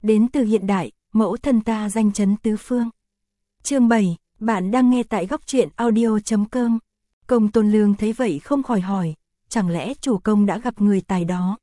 đến từ hiện đại, mẫu thân ta danh chấn tứ phương. Chương 7, bạn đang nghe tại góc truyện audio.com. Công Tôn Lương thấy vậy không khỏi hỏi, chẳng lẽ chủ công đã gặp người tài đó?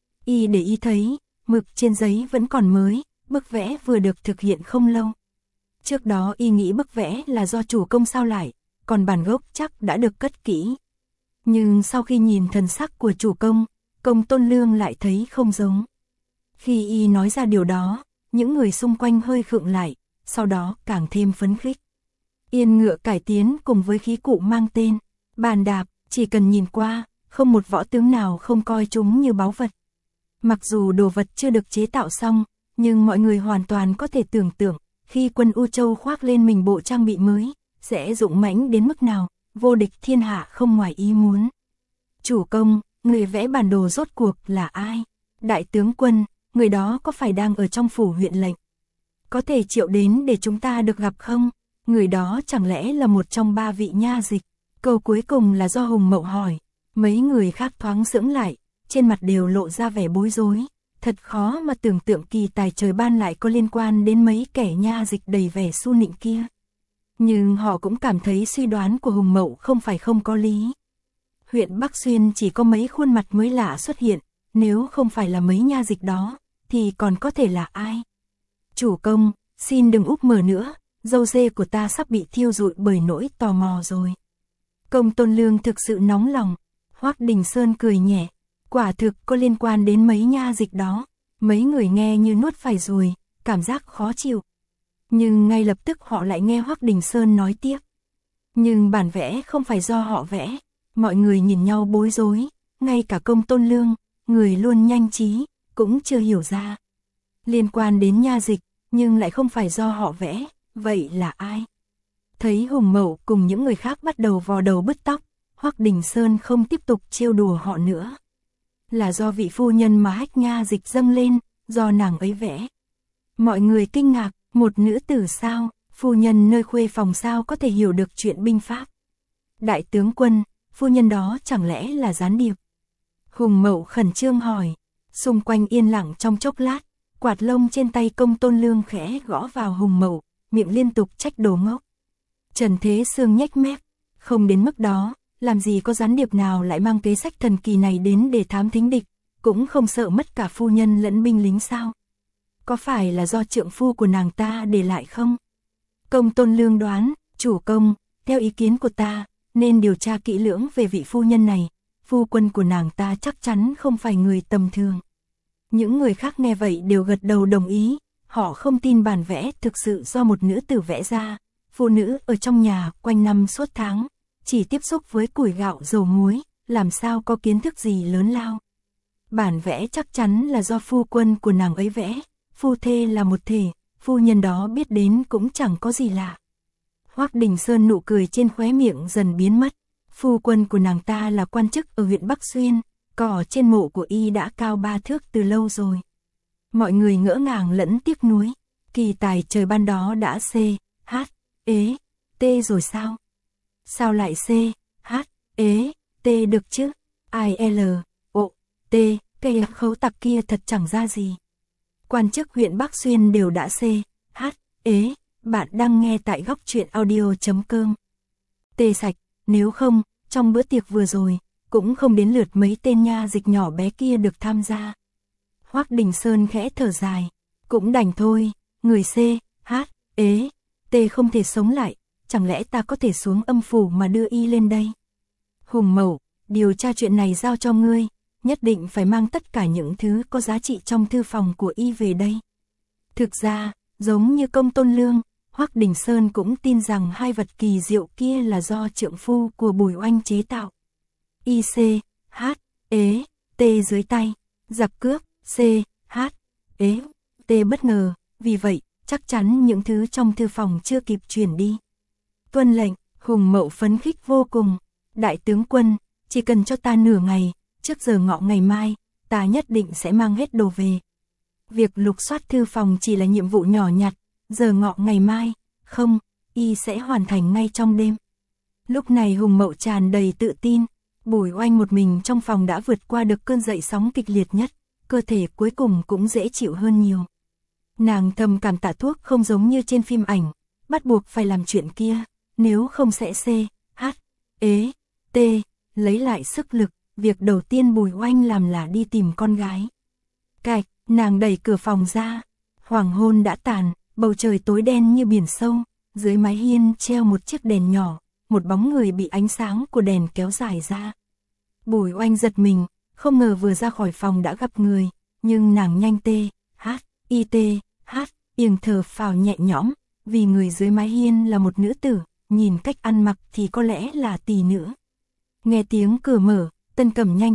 Y để ý thấy, mực trên giấy vẫn còn mới, bức vẽ vừa được thực hiện không lâu. Trước đó y nghĩ bức vẽ là do chủ công sao lại, còn bản gốc chắc đã được cất kỹ. Nhưng sau khi nhìn thần sắc của chủ công, Công Tôn Lương lại thấy không giống. Khi y nói ra điều đó, những người xung quanh hơi khựng lại, sau đó càng thêm phấn khích. Yên ngựa cải tiến cùng với khí cụ mang tên bàn đạp, chỉ cần nhìn qua, không một võ tướng nào không coi chúng như báu vật. Mặc dù đồ vật chưa được chế tạo xong, nhưng mọi người hoàn toàn có thể tưởng tượng, khi quân U Châu khoác lên mình bộ trang bị mới, sẽ dũng mãnh đến mức nào, vô địch thiên hạ không ngoài ý muốn. Chủ công, người vẽ bản đồ rốt cuộc là ai? Đại tướng quân, người đó có phải đang ở trong phủ huyện lệnh? Có thể triệu đến để chúng ta được gặp không? Người đó chẳng lẽ là một trong 3 vị nha dịch? Câu cuối cùng là do Hùng Mậu hỏi. Mấy người khác thoáng sững lại, trên mặt đều lộ ra vẻ bối rối. Thật khó mà tưởng tượng kỳ tài trời ban lại có liên quan đến mấy kẻ nha dịch đầy vẻ su nịnh kia. Nhưng họ cũng cảm thấy suy đoán của Hùng Mậu không phải không có lý. Huyện Bắc Xuyên chỉ có mấy khuôn mặt mới lạ xuất hiện, nếu không phải là mấy nha dịch đó, thì còn có thể là ai? Chủ công, xin đừng úp mở nữa, dâu dê của ta sắp bị thiêu rụi bởi nỗi tò mò rồi. Công Tôn Lương thực sự nóng lòng. Hoắc Đình Sơn cười nhẹ, quả thực có liên quan đến mấy nha dịch đó. Mấy người nghe như nuốt phải ruồi, cảm giác khó chịu. Nhưng ngay lập tức họ lại nghe Hoắc Đình Sơn nói tiếp. Nhưng bản vẽ không phải do họ vẽ. Mọi người nhìn nhau bối rối, ngay cả Công Tôn Lương, người luôn nhanh trí, cũng chưa hiểu ra. Liên quan đến nha dịch, nhưng lại không phải do họ vẽ, vậy là ai? Thấy Hùng Mậu cùng những người khác bắt đầu vò đầu bứt tóc, Hoắc Đình Sơn không tiếp tục trêu đùa họ nữa. Là do vị phu nhân mà hách nha dịch dâng lên, do nàng ấy vẽ. Mọi người kinh ngạc, một nữ tử sao, phu nhân nơi khuê phòng sao có thể hiểu được chuyện binh pháp? Đại tướng quân, phu nhân đó chẳng lẽ là gián điệp? Hùng Mậu khẩn trương hỏi. Xung quanh yên lặng trong chốc lát, quạt lông trên tay Công Tôn Lương khẽ gõ vào Hùng Mậu, miệng liên tục trách đồ ngốc. Trần Thế Sương nhếch mép, không đến mức đó, làm gì có gián điệp nào lại mang kế sách thần kỳ này đến để thám thính địch, cũng không sợ mất cả phu nhân lẫn binh lính sao? Có phải là do trượng phu của nàng ta để lại không? Công Tôn Lương đoán, chủ công, theo ý kiến của ta, nên điều tra kỹ lưỡng về vị phu nhân này, phu quân của nàng ta chắc chắn không phải người tầm thường. Những người khác nghe vậy đều gật đầu đồng ý, họ không tin bản vẽ thực sự do một nữ tử vẽ ra. Phụ nữ ở trong nhà quanh năm suốt tháng, chỉ tiếp xúc với củi gạo dầu muối, làm sao có kiến thức gì lớn lao. Bản vẽ chắc chắn là do phu quân của nàng ấy vẽ, phu thê là một thể, phu nhân đó biết đến cũng chẳng có gì lạ. Hoắc Đình Sơn nụ cười trên khóe miệng dần biến mất, phu quân của nàng ta là quan chức ở huyện Bắc Xuyên, cỏ trên mộ của y đã cao 3 thước từ lâu rồi. Mọi người ngỡ ngàng lẫn tiếc nuối, kỳ tài trời ban đó đã C.H. Ế, T rồi sao? Sao lại C, H, Ế, T được chứ? I, L, O, T, cây khấu tặc kia thật chẳng ra gì. Quan chức huyện Bắc Xuyên đều đã C, H, Ế, bạn đang nghe tại góc truyện audio.com. T sạch, nếu không, trong bữa tiệc vừa rồi, cũng không đến lượt mấy tên nha dịch nhỏ bé kia được tham gia. Hoắc Đình Sơn khẽ thở dài, cũng đành thôi, người C, H, Ế, T không thể sống lại, chẳng lẽ ta có thể xuống âm phủ mà đưa y lên đây? Hùng Mậu, điều tra chuyện này giao cho ngươi, nhất định phải mang tất cả những thứ có giá trị trong thư phòng của y về đây. Thực ra, giống như Công Tôn Lương, Hoắc Đình Sơn cũng tin rằng hai vật kỳ diệu kia là do trượng phu của Bùi Oanh chế tạo. Y C, H, Ế, T dưới tay, giặc cướp, C, H, Ế, T bất ngờ, vì vậy, chắc chắn những thứ trong thư phòng chưa kịp chuyển đi. Tuân lệnh, Hùng Mậu phấn khích vô cùng. Đại tướng quân, chỉ cần cho ta nửa ngày, trước giờ ngọ ngày mai, ta nhất định sẽ mang hết đồ về. Việc lục soát thư phòng chỉ là nhiệm vụ nhỏ nhặt, giờ ngọ ngày mai, không, y sẽ hoàn thành ngay trong đêm. Lúc này Hùng Mậu tràn đầy tự tin, Bùi Oanh một mình trong phòng đã vượt qua được cơn dậy sóng kịch liệt nhất, cơ thể cuối cùng cũng dễ chịu hơn nhiều. Nàng thầm cảm tạ thuốc không giống như trên phim ảnh, bắt buộc phải làm chuyện kia, nếu không sẽ lấy lại sức lực. Việc đầu tiên Bùi Oanh làm là đi tìm con gái. Cạch, nàng đẩy cửa phòng ra. Hoàng hôn đã tàn, bầu trời tối đen như biển sâu, dưới mái hiên treo một chiếc đèn nhỏ, một bóng người bị ánh sáng của đèn kéo dài ra. Bùi Oanh giật mình, không ngờ vừa ra khỏi phòng đã gặp người, nhưng nàng nhanh yên thở phào nhẹ nhõm, vì người dưới mái hiên là một nữ tử, nhìn cách ăn mặc thì có lẽ là tỷ nữ. Nghe tiếng cửa mở, Tân Cẩm nhanh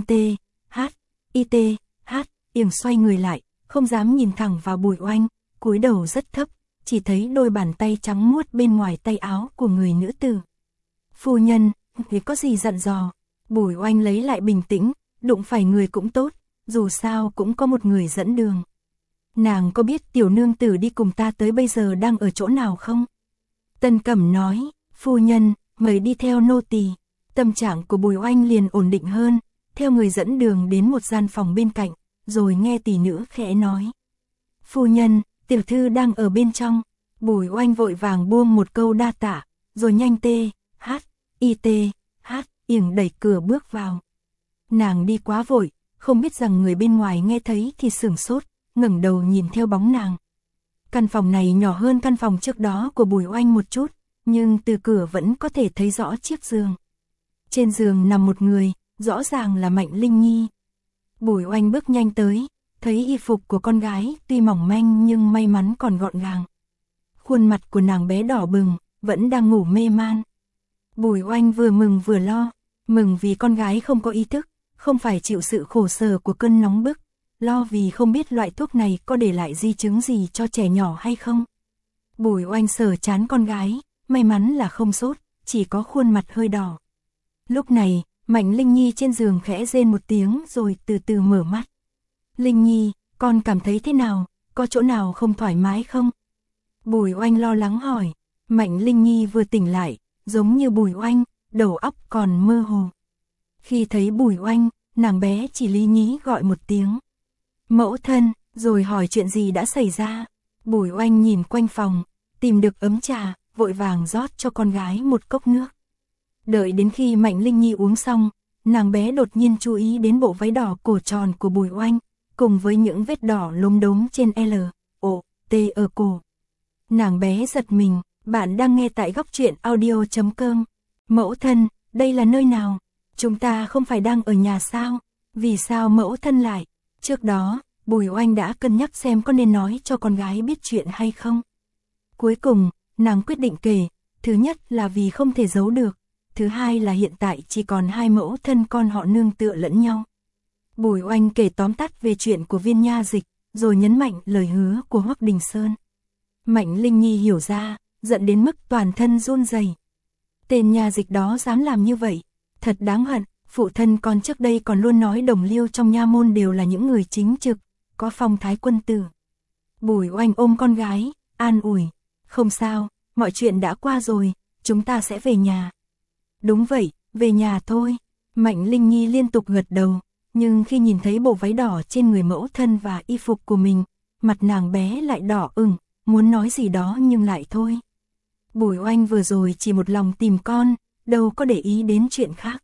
yên xoay người lại, không dám nhìn thẳng vào Bùi Oanh, cúi đầu rất thấp, chỉ thấy đôi bàn tay trắng muốt bên ngoài tay áo của người nữ tử. Phu nhân, thì có gì dặn dò? Bùi Oanh lấy lại bình tĩnh, đụng phải người cũng tốt, dù sao cũng có một người dẫn đường. Nàng có biết tiểu nương tử đi cùng ta tới bây giờ đang ở chỗ nào không? Tân Cẩm nói, phu nhân, mời đi theo nô tỳ. Tâm trạng của Bùi Oanh liền ổn định hơn, theo người dẫn đường đến một gian phòng bên cạnh, rồi nghe tỷ nữ khẽ nói. Phu nhân, tiểu thư đang ở bên trong. Bùi Oanh vội vàng buông một câu đa tạ, rồi nhanh yên đẩy cửa bước vào. Nàng đi quá vội, không biết rằng người bên ngoài nghe thấy thì sửng sốt, ngẩng đầu nhìn theo bóng nàng. Căn phòng này nhỏ hơn căn phòng trước đó của Bùi Oanh một chút, nhưng từ cửa vẫn có thể thấy rõ chiếc giường. Trên giường nằm một người, rõ ràng là Mạnh Linh Nhi. Bùi Oanh bước nhanh tới, thấy y phục của con gái tuy mỏng manh nhưng may mắn còn gọn gàng. Khuôn mặt của nàng bé đỏ bừng, vẫn đang ngủ mê man. Bùi Oanh vừa mừng vừa lo, mừng vì con gái không có ý thức, không phải chịu sự khổ sở của cơn nóng bức, lo vì không biết loại thuốc này có để lại di chứng gì cho trẻ nhỏ hay không. Bùi Oanh sờ trán con gái, may mắn là không sốt, chỉ có khuôn mặt hơi đỏ. Lúc này, Mạnh Linh Nhi trên giường khẽ rên một tiếng rồi từ từ mở mắt. Linh Nhi, con cảm thấy thế nào, có chỗ nào không thoải mái không? Bùi Oanh lo lắng hỏi. Mạnh Linh Nhi vừa tỉnh lại, giống như Bùi Oanh, đầu óc còn mơ hồ. Khi thấy Bùi Oanh, nàng bé chỉ lý nhí gọi một tiếng. Mẫu thân, rồi hỏi chuyện gì đã xảy ra. Bùi Oanh nhìn quanh phòng, tìm được ấm trà, vội vàng rót cho con gái một cốc nước. Đợi đến khi Mạnh Linh Nhi uống xong, nàng bé đột nhiên chú ý đến bộ váy đỏ cổ tròn của Bùi Oanh, cùng với những vết đỏ lốm đốm trên L.O.T ở cổ. Nàng bé giật mình, bạn đang nghe tại góc truyện audio.com. Mẫu thân, đây là nơi nào? Chúng ta không phải đang ở nhà sao? Vì sao mẫu thân lại? Trước đó, Bùi Oanh đã cân nhắc xem có nên nói cho con gái biết chuyện hay không. Cuối cùng, nàng quyết định kể, thứ nhất là vì không thể giấu được, thứ hai là hiện tại chỉ còn hai mẫu thân con họ nương tựa lẫn nhau. Bùi Oanh kể tóm tắt về chuyện của Viên Nha Dịch, rồi nhấn mạnh lời hứa của Hoắc Đình Sơn. Mạnh Linh Nhi hiểu ra, giận đến mức toàn thân run rẩy. Tên Nha Dịch đó dám làm như vậy, thật đáng hận. Phụ thân con trước đây còn luôn nói đồng liêu trong nha môn đều là những người chính trực, có phong thái quân tử. Bùi Oanh ôm con gái, an ủi. Không sao, mọi chuyện đã qua rồi, chúng ta sẽ về nhà. Đúng vậy, về nhà thôi. Mạnh Linh Nhi liên tục gật đầu, nhưng khi nhìn thấy bộ váy đỏ trên người mẫu thân và y phục của mình, mặt nàng bé lại đỏ ửng, muốn nói gì đó nhưng lại thôi. Bùi Oanh vừa rồi chỉ một lòng tìm con, đâu có để ý đến chuyện khác.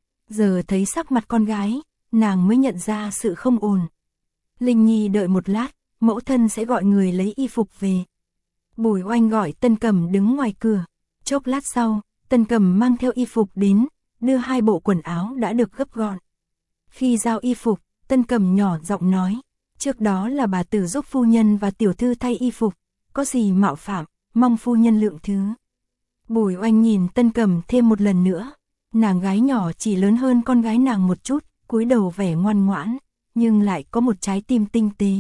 Giờ thấy sắc mặt con gái, nàng mới nhận ra sự không ổn. Linh Nhi đợi một lát, mẫu thân sẽ gọi người lấy y phục về. Bùi Oanh gọi Tân Cẩm đứng ngoài cửa. Chốc lát sau, Tân Cẩm mang theo y phục đến, đưa hai bộ quần áo đã được gấp gọn. Khi giao y phục, Tân Cẩm nhỏ giọng nói, trước đó là bà tử giúp phu nhân và tiểu thư thay y phục, có gì mạo phạm, mong phu nhân lượng thứ. Bùi Oanh nhìn Tân Cẩm thêm một lần nữa. Nàng gái nhỏ chỉ lớn hơn con gái nàng một chút, cúi đầu vẻ ngoan ngoãn, nhưng lại có một trái tim tinh tế.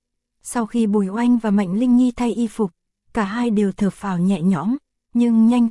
Sau khi Bùi Oanh và Mạnh Linh Nhi thay y phục, cả hai đều thở phào nhẹ nhõm, nhưng nhanh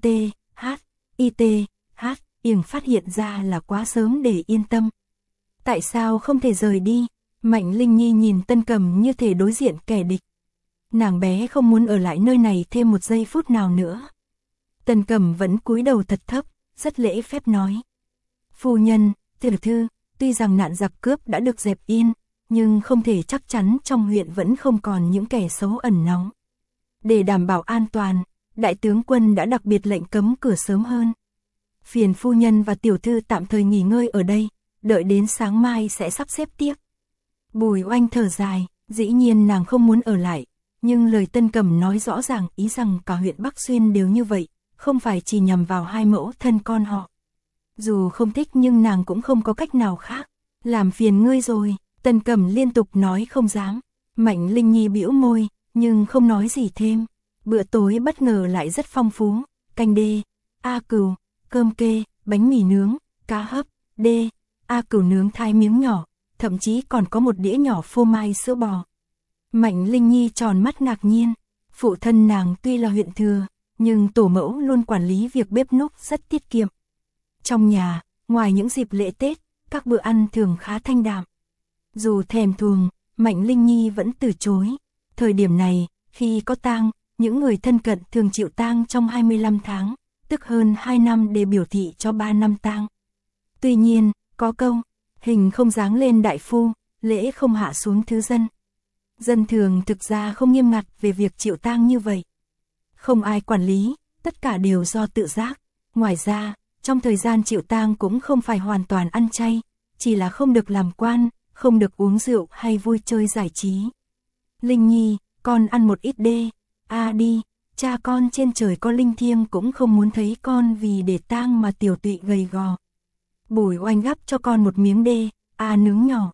Yểng phát hiện ra là quá sớm để yên tâm. Tại sao không thể rời đi? Mạnh Linh Nhi nhìn Tân Cẩm như thể đối diện kẻ địch. Nàng bé không muốn ở lại nơi này thêm một giây phút nào nữa. Tân Cẩm vẫn cúi đầu thật thấp, rất lễ phép nói. Phu nhân, tiểu thư, tuy rằng nạn giặc cướp đã được dẹp yên, nhưng không thể chắc chắn trong huyện vẫn không còn những kẻ xấu ẩn náu. Để đảm bảo an toàn, đại tướng quân đã đặc biệt lệnh cấm cửa sớm hơn. Phiền phu nhân và tiểu thư tạm thời nghỉ ngơi ở đây, đợi đến sáng mai sẽ sắp xếp tiếp. Bùi Oanh thở dài, dĩ nhiên nàng không muốn ở lại, nhưng lời Tân Cẩm nói rõ ràng ý rằng cả huyện Bắc Xuyên đều như vậy, không phải chỉ nhằm vào hai mẫu thân con họ. Dù không thích nhưng nàng cũng không có cách nào khác. Làm phiền ngươi rồi, Tân Cẩm liên tục nói không dám. Mạnh Linh Nhi bĩu môi, nhưng không nói gì thêm. Bữa tối bất ngờ lại rất phong phú, canh đê, cừu, cơm kê, bánh mì nướng, cá hấp, đê, cừu nướng thái miếng nhỏ, thậm chí còn có một đĩa nhỏ phô mai sữa bò. Mạnh Linh Nhi tròn mắt ngạc nhiên, phụ thân nàng tuy là huyện thừa, nhưng tổ mẫu luôn quản lý việc bếp núc rất tiết kiệm. Trong nhà, ngoài những dịp lễ Tết, các bữa ăn thường khá thanh đạm. Dù thèm thuồng, Mạnh Linh Nhi vẫn từ chối. Thời điểm này, khi có tang, những người thân cận thường chịu tang trong 25 tháng, tức hơn 2 năm để biểu thị cho 3 năm tang. Tuy nhiên, có câu, hình không dáng lên đại phu, lễ không hạ xuống thứ dân. Dân thường thực ra không nghiêm ngặt về việc chịu tang như vậy. Không ai quản lý, tất cả đều do tự giác. Ngoài ra, trong thời gian chịu tang cũng không phải hoàn toàn ăn chay, chỉ là không được làm quan, không được uống rượu hay vui chơi giải trí. Linh Nhi, con ăn một ít đê, đi, cha con trên trời có linh thiêng cũng không muốn thấy con vì để tang mà tiểu tụy gầy gò. Bùi Oanh gắp cho con một miếng đê, nướng nhỏ.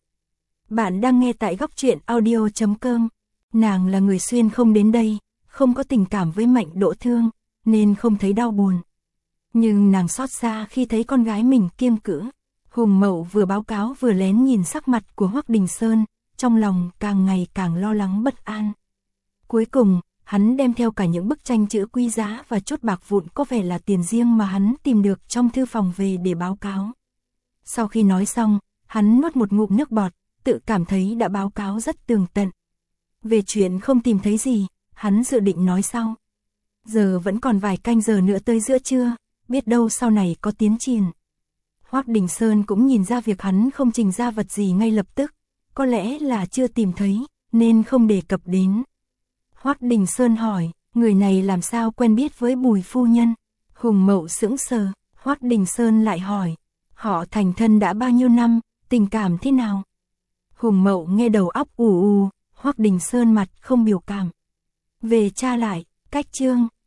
Bạn đang nghe tại góc truyện audio.com. Nàng là người xuyên không đến đây, không có tình cảm với Mạnh Đỗ Thương, nên không thấy đau buồn. Nhưng nàng xót xa khi thấy con gái mình kiêng cữ. Hùng Mậu vừa báo cáo vừa lén nhìn sắc mặt của Hoắc Đình Sơn, trong lòng càng ngày càng lo lắng bất an. Cuối cùng, hắn đem theo cả những bức tranh chữ quý giá và chút bạc vụn có vẻ là tiền riêng mà hắn tìm được trong thư phòng về để báo cáo. Sau khi nói xong, hắn nuốt một ngụm nước bọt, tự cảm thấy đã báo cáo rất tường tận. Về chuyện không tìm thấy gì, hắn dự định nói sau. Giờ vẫn còn vài canh giờ nữa tới giữa trưa, biết đâu sau này có tiến triển. Hoắc Đình Sơn cũng nhìn ra việc hắn không trình ra vật gì ngay lập tức, có lẽ là chưa tìm thấy, nên không đề cập đến. Hoắc Đình Sơn hỏi, người này làm sao quen biết với Bùi phu nhân? Hùng Mậu sững sờ, Hoắc Đình Sơn lại hỏi, họ thành thân đã bao nhiêu năm, tình cảm thế nào? Hùng Mậu nghe đầu óc ù ù, Hoắc Đình Sơn mặt không biểu cảm. Về tra lại, cách chương